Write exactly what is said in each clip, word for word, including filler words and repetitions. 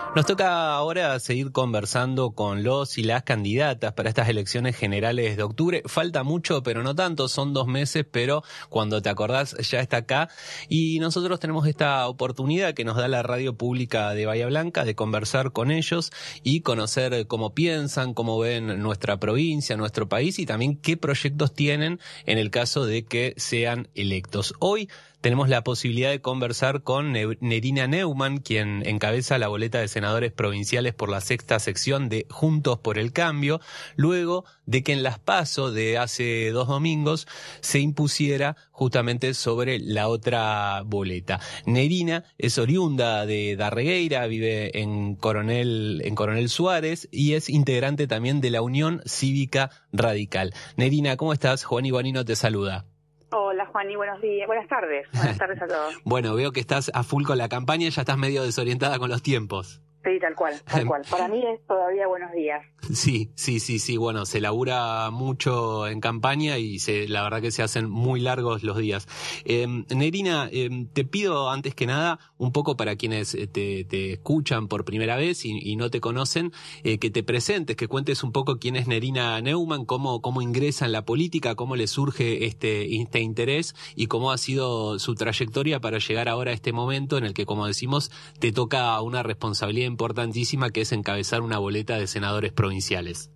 Nos toca ahora seguir conversando con los y las candidatas para estas elecciones generales de octubre. Falta mucho, pero no tanto, son dos meses, pero cuando te acordás ya está acá. Y nosotros tenemos esta oportunidad que nos da la radio pública de Bahía Blanca de conversar con ellos y conocer cómo piensan, cómo ven nuestra provincia, nuestro país y también qué proyectos tienen en el caso de que sean electos. Hoy tenemos la posibilidad de conversar con Nerina Neumann, quien encabeza la boleta de senadores provinciales por la sexta sección de Juntos por el Cambio, luego de que en las PASO de hace dos domingos se impusiera justamente sobre la otra boleta. Nerina es oriunda de Darregueira, vive en Coronel, en Coronel Suárez y es integrante también de la Unión Cívica Radical. Nerina, ¿cómo estás? Juan Iguanino te saluda. Hola, Juan, y buenos días. Buenas tardes. Buenas tardes a todos. Bueno, veo que estás a full con la campaña y ya estás medio desorientada con los tiempos. Sí, tal cual, tal cual. Para mí es todavía buenos días. Sí, sí, sí, sí. Bueno, se labura mucho en campaña y se, la verdad que se hacen muy largos los días. Eh, Nerina, eh, te pido antes que nada, un poco para quienes te, te escuchan por primera vez y, y no te conocen, eh, que te presentes, que cuentes un poco quién es Nerina Neumann, cómo, cómo ingresa en la política, cómo le surge este, este interés y cómo ha sido su trayectoria para llegar ahora a este momento en el que, como decimos, te toca una responsabilidad importantísima que es encabezar una boleta de senadores provinciales.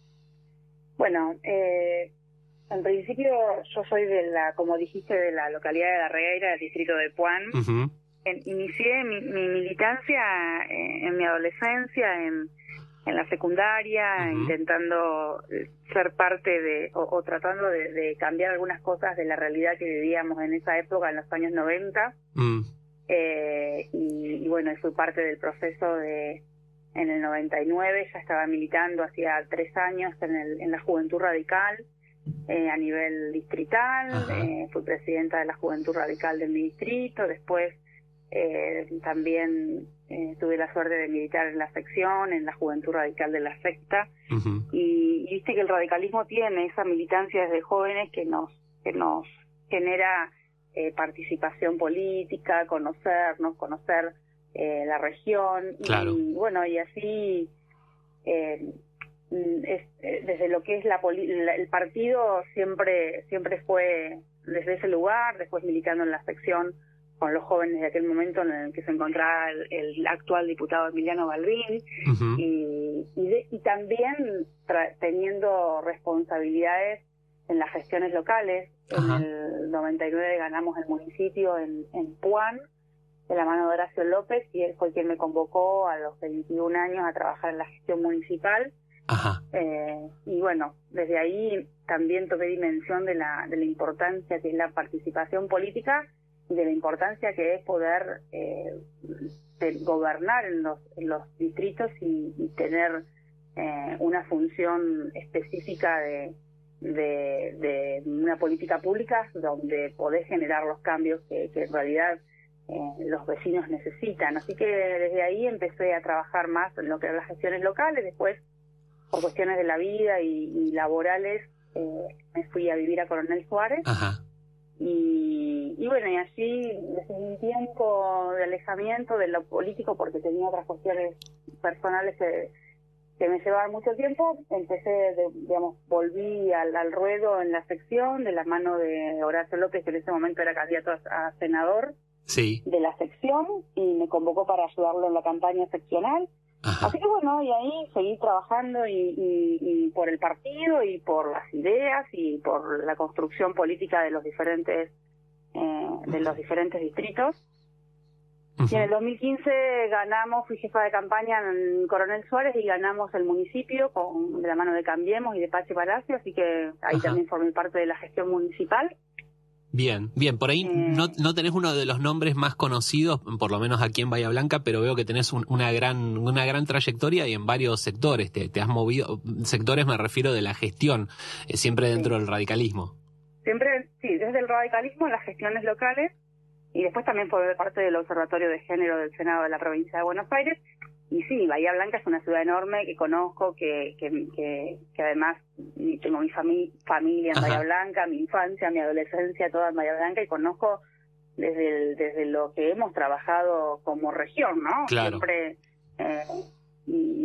Bueno, eh, en principio yo soy de la, como dijiste, de la localidad de Darregueira, del distrito de Puan. Uh-huh. En, inicié mi, mi militancia en, en mi adolescencia, en, en la secundaria, uh-huh. intentando ser parte de, o, o tratando de, de cambiar algunas cosas de la realidad que vivíamos en esa época, en los años noventa. Uh-huh. Eh, y, y bueno, fui parte del proceso de, en el noventa y nueve, ya estaba militando hacía tres años en, el, en la Juventud Radical, eh, a nivel distrital, eh, fui presidenta de la Juventud Radical de mi distrito, después eh, también eh, tuve la suerte de militar en la sección, en la Juventud Radical de la sexta, uh-huh. y, y viste que el radicalismo tiene esa militancia desde jóvenes que nos, que nos genera Eh, participación política, conocernos, conocer eh, la región, claro. y bueno, y así eh, es, eh, desde lo que es la, la el partido siempre siempre fue desde ese lugar, después militando en la sección con los jóvenes de aquel momento en el que se encontraba el, el actual diputado Emiliano Balbín, uh-huh. y, y, de, y también tra- teniendo responsabilidades en las gestiones locales. Ajá. En el noventa y nueve ganamos el municipio en, en Puan, de la mano de Horacio López, y él fue quien me convocó a los veintiún años a trabajar en la gestión municipal. Ajá. Eh, y bueno, desde ahí también tomé dimensión de la, de la importancia que es la participación política y de la importancia que es poder eh, de gobernar en los, en los distritos y, y tener eh, una función específica de De, de una política pública donde podés generar los cambios que, que en realidad eh, los vecinos necesitan. Así que desde ahí empecé a trabajar más en lo que eran las gestiones locales. Después, por cuestiones de la vida y, y laborales, eh, me fui a vivir a Coronel Suárez. Ajá. Y, y bueno, y allí, desde mi tiempo de alejamiento de lo político, porque tenía otras cuestiones personales que que me llevaba mucho tiempo, empecé, de, digamos, volví al, al ruedo en la sección de la mano de Horacio López, que en ese momento era candidato a, a senador sí. de la sección, y me convocó para ayudarlo en la campaña seccional. Ajá. Así que bueno, y ahí seguí trabajando y, y, y por el partido y por las ideas y por la construcción política de los diferentes eh, de los diferentes distritos. Uh-huh. Y en el dos mil quince ganamos, fui jefa de campaña en Coronel Suárez y ganamos el municipio con de la mano de Cambiemos y de Pache Palacio, así que ahí Ajá. también formé parte de la gestión municipal. Bien, bien, por ahí eh, no, no tenés uno de los nombres más conocidos, por lo menos aquí en Bahía Blanca, pero veo que tenés un, una gran una gran trayectoria y en varios sectores, te, te has movido, sectores me refiero de la gestión, eh, siempre dentro sí. del radicalismo. Siempre, sí, desde el radicalismo, las gestiones locales, y después también formé parte del Observatorio de Género del Senado de la Provincia de Buenos Aires. Y sí, Bahía Blanca es una ciudad enorme que conozco, que que, que, que además tengo mi fami- familia en Ajá. Bahía Blanca, mi infancia, mi adolescencia, toda en Bahía Blanca, y conozco desde el, desde lo que hemos trabajado como región, ¿no? Claro. Siempre eh,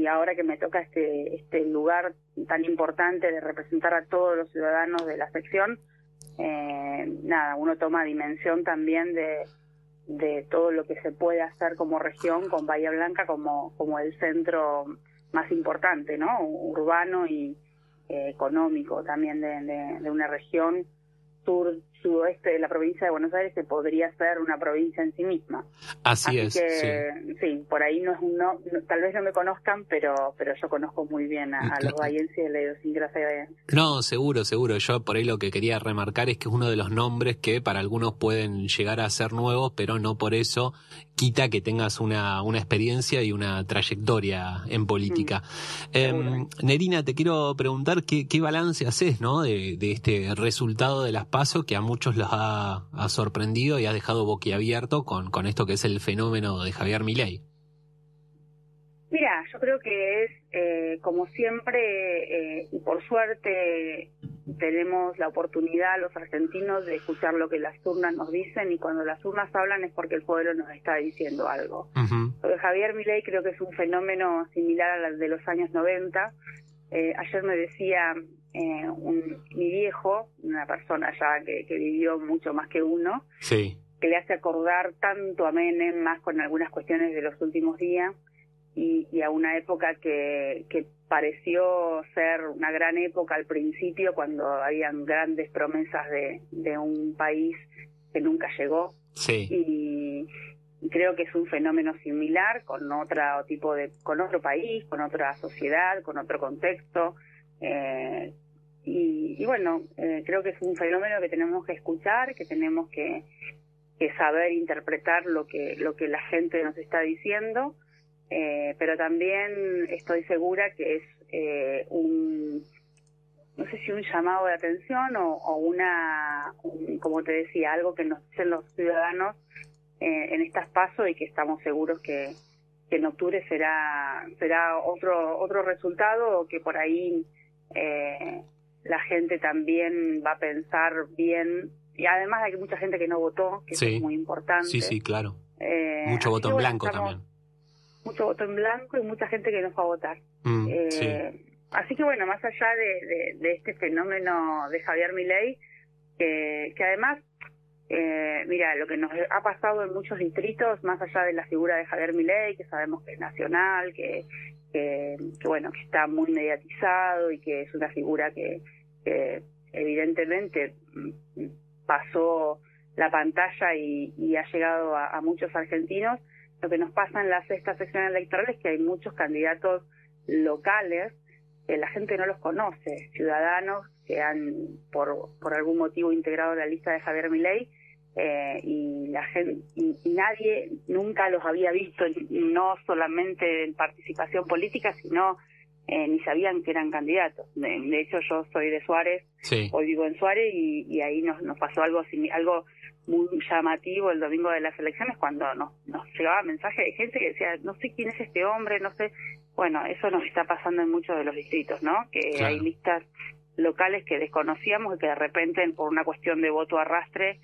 ahora que me toca este, este lugar tan importante de representar a todos los ciudadanos de la sección, eh, nada, uno toma dimensión también de, de todo lo que se puede hacer como región, con Bahía Blanca como, como el centro más importante, ¿no? Urbano y eh, económico también de, de, de una región sur, sudoeste de la provincia de Buenos Aires, que podría ser una provincia en sí misma. Así, Así es. Que, sí. sí, por ahí no es un no, no, tal vez no me conozcan, pero pero yo conozco muy bien a, a los bahienses y a la idiosincrasia bahiense. No, seguro, seguro. Yo por ahí lo que quería remarcar es que es uno de los nombres que para algunos pueden llegar a ser nuevos, pero no por eso quita que tengas una, una experiencia y una trayectoria en política. Mm, eh, Nerina, te quiero preguntar qué, qué balance haces, ¿no? de, de este resultado de las PASO que a muchos los ha, ha sorprendido y ha dejado boquiabierto con, con esto que es el fenómeno de Javier Milei. Mira, yo creo que es, eh, como siempre, eh, y por suerte tenemos la oportunidad los argentinos de escuchar lo que las urnas nos dicen, y cuando las urnas hablan es porque el pueblo nos está diciendo algo. Uh-huh. Lo de Javier Milei creo que es un fenómeno similar al de los años noventa. Eh, ayer me decía eh, un, mi viejo, una persona ya que, que vivió mucho más que uno, sí, que le hace acordar tanto a Menem, más con algunas cuestiones de los últimos días, y, y a una época que, que pareció ser una gran época al principio, cuando habían grandes promesas de, de un país que nunca llegó. Sí. Y, y creo que es un fenómeno similar con otro tipo de, con otro país, con otra sociedad, con otro contexto. Eh, y, y bueno, eh, creo que es un fenómeno que tenemos que escuchar, que tenemos que, que saber interpretar lo que, lo que la gente nos está diciendo. Eh, pero también estoy segura que es eh, un, no sé si un llamado de atención o, o una, un, como te decía, algo que nos dicen los ciudadanos eh, en estas PASO, y que estamos seguros que, que en octubre será será otro otro resultado, o que por ahí eh, la gente también va a pensar bien, y además hay mucha gente que no votó, que sí, eso es muy importante. Sí, sí, claro. Eh, Mucho voto en bueno, blanco estamos, también. Mucho voto en blanco y mucha gente que no fue a votar. Mm, eh, sí. Así que bueno, más allá de, de, de este fenómeno de Javier Milei, que, que además, eh, mira, lo que nos ha pasado en muchos distritos, más allá de la figura de Javier Milei, que sabemos que es nacional, que, que, que bueno, que está muy mediatizado y que es una figura que, que evidentemente pasó la pantalla y, y ha llegado a, a muchos argentinos. Lo que nos pasa en la sexta sección electoral es que hay muchos candidatos locales que la gente no los conoce, ciudadanos que han por por algún motivo integrado la lista de Javier Milei, eh, y la gente y, y nadie nunca los había visto, no solamente en participación política, sino eh, ni sabían que eran candidatos. De, de hecho, yo soy de Suárez, sí, hoy vivo en Suárez, y, y ahí nos, nos pasó algo algo muy llamativo el domingo de las elecciones, cuando nos, nos llegaba mensaje de gente que decía, no sé quién es este hombre, no sé. Bueno, eso nos está pasando en muchos de los distritos, ¿no? Que claro, hay listas locales que desconocíamos y que de repente, por una cuestión de voto arrastre,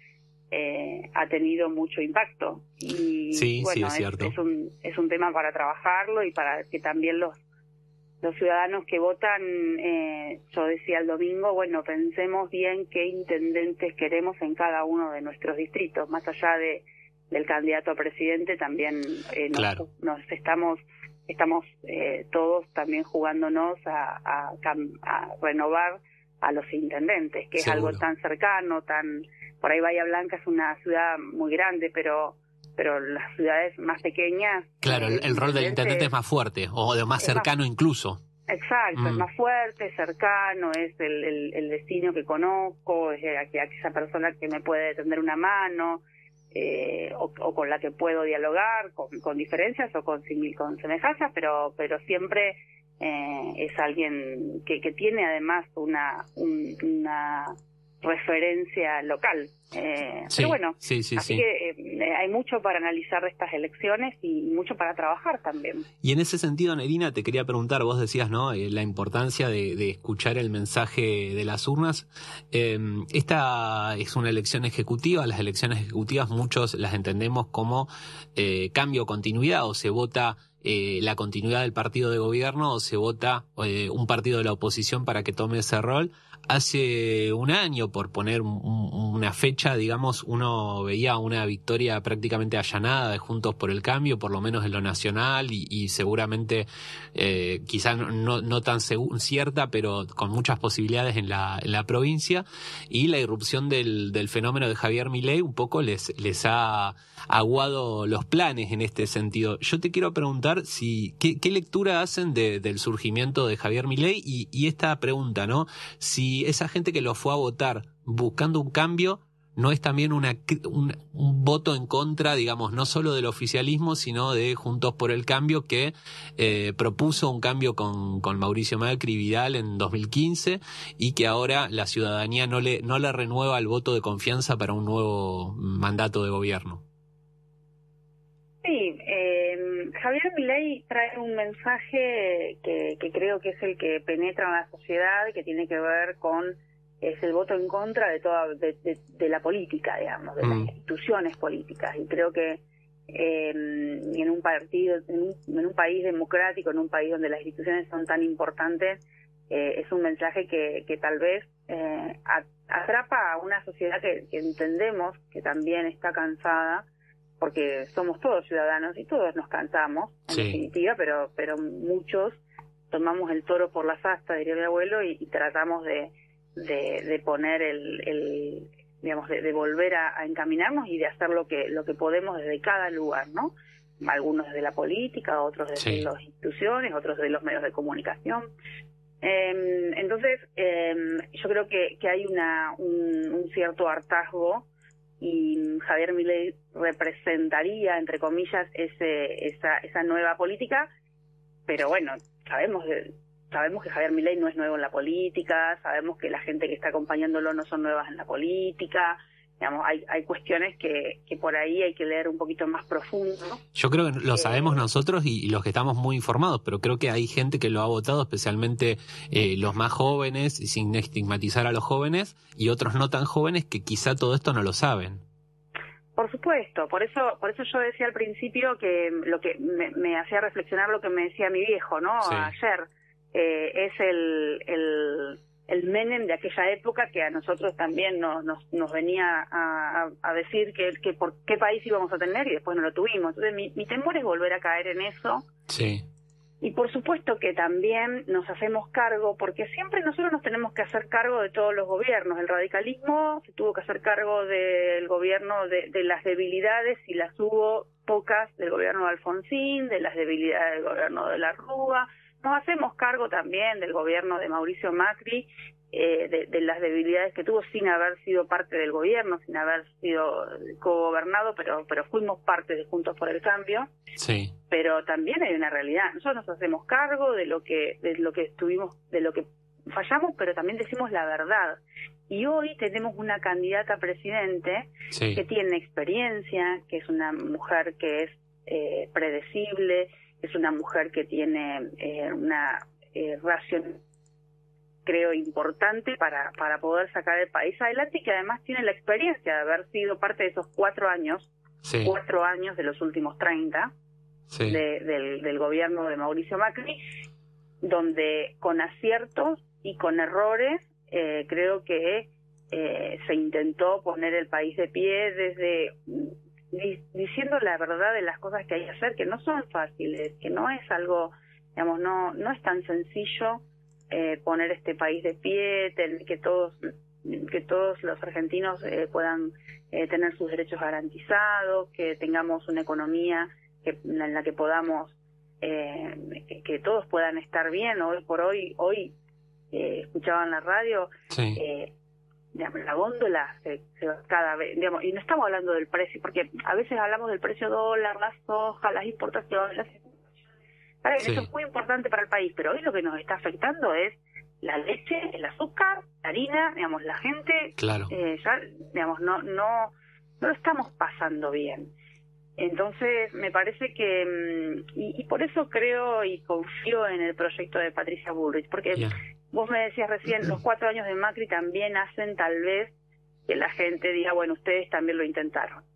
eh, ha tenido mucho impacto. Y sí, bueno, sí, es, cierto. Es, es, un, es un tema para trabajarlo, y para que también los los ciudadanos que votan, eh, yo decía el domingo, bueno, pensemos bien qué intendentes queremos en cada uno de nuestros distritos, más allá de del candidato a presidente, también eh, nos, claro, nos estamos estamos eh, todos también jugándonos a, a, a renovar a los intendentes, que seguro, es algo tan cercano, tan por ahí Bahía Blanca es una ciudad muy grande, pero pero las ciudades más pequeñas... Claro, el, el rol del intendente es más fuerte, o de más cercano más, incluso. Exacto, mm. es más fuerte, cercano, es el, el, el vecino que conozco, es aquella persona que me puede tender una mano, eh, o, o con la que puedo dialogar, con, con diferencias o con, con semejanzas, pero pero siempre eh, es alguien que, que tiene además una, un, una referencia local. Eh, sí, pero bueno, sí, sí, así sí. que eh, hay mucho para analizar de estas elecciones y mucho para trabajar también. Y en ese sentido, Nerina, te quería preguntar, vos decías, ¿no?, eh, la importancia de, de escuchar el mensaje de las urnas. Eh, esta es una elección ejecutiva, las elecciones ejecutivas muchos las entendemos como eh, cambio o continuidad, o se vota eh, la continuidad del partido de gobierno o se vota eh, un partido de la oposición para que tome ese rol. Hace un año, por poner un, una fecha, digamos, uno veía una victoria prácticamente allanada de Juntos por el Cambio, por lo menos en lo nacional, y, y seguramente eh, quizás no, no tan cierta, pero con muchas posibilidades en la, en la provincia, y la irrupción del, del fenómeno de Javier Milei un poco les, les ha aguado los planes en este sentido. Yo te quiero preguntar si qué, qué lectura hacen de, del surgimiento de Javier Milei y, y esta pregunta, ¿no? Si esa gente que lo fue a votar buscando un cambio no es también una, un, un voto en contra, digamos, no solo del oficialismo, sino de Juntos por el Cambio, que eh, propuso un cambio con, con Mauricio Macri y Vidal en dos mil quince y que ahora la ciudadanía no le, no le renueva el voto de confianza para un nuevo mandato de gobierno. Sí, eh, Javier Milei trae un mensaje que, que creo que es el que penetra en la sociedad y que tiene que ver con es el voto en contra de toda de, de, de la política, digamos, de mm. las instituciones políticas. Y creo que eh, en un partido, en un, en un país democrático, en un país donde las instituciones son tan importantes, eh, es un mensaje que, que tal vez eh, atrapa a una sociedad que, que entendemos que también está cansada, porque somos todos ciudadanos y todos nos cansamos, en sí. definitiva, pero pero muchos tomamos el toro por las astas, diría mi abuelo, y, y tratamos de De, de poner el, el digamos, de, de volver a, a encaminarnos y de hacer lo que lo que podemos desde cada lugar, ¿no? Algunos desde la política, otros desde sí. las instituciones, otros desde los medios de comunicación. Eh, entonces, eh, yo creo que, que hay una un, un cierto hartazgo y Javier Milei representaría, entre comillas, ese esa esa nueva política, pero bueno, sabemos de Sabemos que Javier Milei no es nuevo en la política, sabemos que la gente que está acompañándolo no son nuevas en la política, digamos, hay, hay cuestiones que, que por ahí hay que leer un poquito más profundo. Yo creo que lo sabemos eh, nosotros y, y los que estamos muy informados, pero creo que hay gente que lo ha votado, especialmente eh, los más jóvenes, y sin estigmatizar a los jóvenes, y otros no tan jóvenes que quizá todo esto no lo saben. Por supuesto, por eso por eso yo decía al principio que lo que me, me hacía reflexionar lo que me decía mi viejo, ¿no? Sí. Ayer. Eh, es el, el, el Menem de aquella época que a nosotros también nos, nos, nos venía a, a decir que, que por qué país íbamos a tener y después no lo tuvimos. Entonces mi, mi temor es volver a caer en eso. Sí. Y por supuesto que también nos hacemos cargo, porque siempre nosotros nos tenemos que hacer cargo de todos los gobiernos. El radicalismo se tuvo que hacer cargo del gobierno de, de las debilidades, y las hubo pocas del gobierno de Alfonsín, de las debilidades del gobierno de la Rúa. Nos hacemos cargo también del gobierno de Mauricio Macri, eh, de, de las debilidades que tuvo sin haber sido parte del gobierno, sin haber sido cogobernado, pero pero fuimos parte de Juntos por el Cambio. Sí. Pero también hay una realidad. Nosotros nos hacemos cargo de lo que de lo que estuvimos, de lo que fallamos, pero también decimos la verdad. Y hoy tenemos una candidata a presidente sí. que tiene experiencia, que es una mujer que es eh, predecible. Es una mujer que tiene eh, una eh, ración, creo, importante para, para poder sacar el país adelante, y que además tiene la experiencia de haber sido parte de esos cuatro años, sí. cuatro años de los últimos treinta sí. de, del, del gobierno de Mauricio Macri, donde con aciertos y con errores eh, creo que eh, se intentó poner el país de pie desde... diciendo la verdad de las cosas que hay que hacer, que no son fáciles, que no es algo, digamos, no no es tan sencillo eh, poner este país de pie, ten, que todos que todos los argentinos eh, puedan eh, tener sus derechos garantizados, que tengamos una economía que, en la que podamos, eh, que, que todos puedan estar bien. Hoy por hoy, hoy eh, escuchaba en la radio, sí. eh, digamos, la góndola se, se va cada vez, digamos, y no estamos hablando del precio, porque a veces hablamos del precio dólar, la soja, las importaciones, las ¿vale? Sí. Eso es muy importante para el país, pero hoy lo que nos está afectando es la leche, el azúcar, la harina, digamos, la gente, claro. eh, ya, digamos, no, no, no lo estamos pasando bien. Entonces, me parece que, y, y por eso creo y confío en el proyecto de Patricia Bullrich, porque yeah. vos me decías recién, los cuatro años de Macri también hacen tal vez que la gente diga, bueno, ustedes también lo intentaron.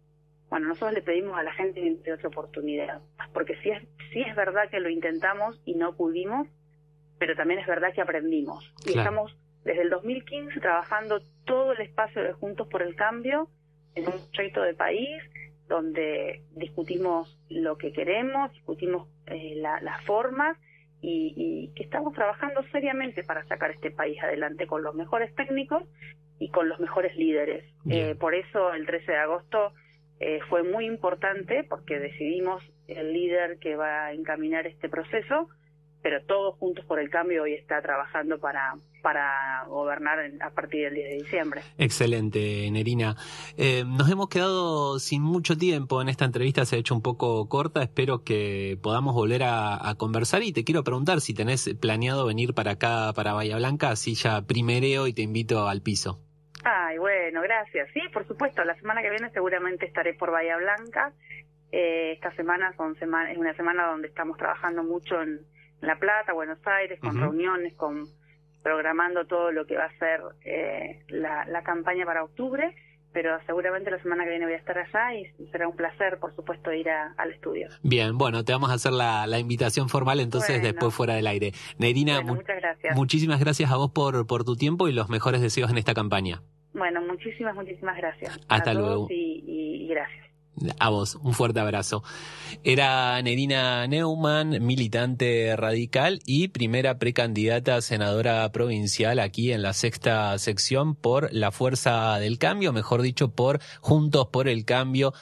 Bueno, nosotros le pedimos a la gente que dé otra oportunidad, porque sí es, sí es verdad que lo intentamos y no pudimos, pero también es verdad que aprendimos. Y claro. Estamos desde el dos mil quince trabajando todo el espacio de Juntos por el Cambio en un proyecto de país donde discutimos lo que queremos, discutimos eh, la, las formas y, y que estamos trabajando seriamente para sacar este país adelante con los mejores técnicos y con los mejores líderes. Eh, por eso el trece de agosto eh, fue muy importante, porque decidimos el líder que va a encaminar este proceso, pero todos Juntos por el Cambio hoy está trabajando para para gobernar a partir del diez de diciembre. Excelente, Nerina. Eh, nos hemos quedado sin mucho tiempo en esta entrevista, se ha hecho un poco corta, espero que podamos volver a, a conversar y te quiero preguntar si tenés planeado venir para acá, para Bahía Blanca, así ya primereo y te invito al piso. Ay, bueno, gracias. Sí, por supuesto, la semana que viene seguramente estaré por Bahía Blanca. Eh, esta semana son sema- es una semana donde estamos trabajando mucho en La Plata, Buenos Aires, con uh-huh. reuniones, con programando todo lo que va a ser eh, la, la campaña para octubre, pero seguramente la semana que viene voy a estar allá y será un placer, por supuesto, ir a, al estudio. Bien, bueno, te vamos a hacer la, la invitación formal entonces bueno. después fuera del aire. Nerina, bueno, muchas gracias. Muchísimas gracias a vos por, por tu tiempo y los mejores deseos en esta campaña. Bueno, muchísimas, muchísimas gracias. Hasta a todos luego. Y, y, y gracias. A vos, un fuerte abrazo. Era Nerina Neumann, militante radical y primera precandidata a senadora provincial aquí en la sexta sección por la Fuerza del Cambio, mejor dicho, por Juntos por el Cambio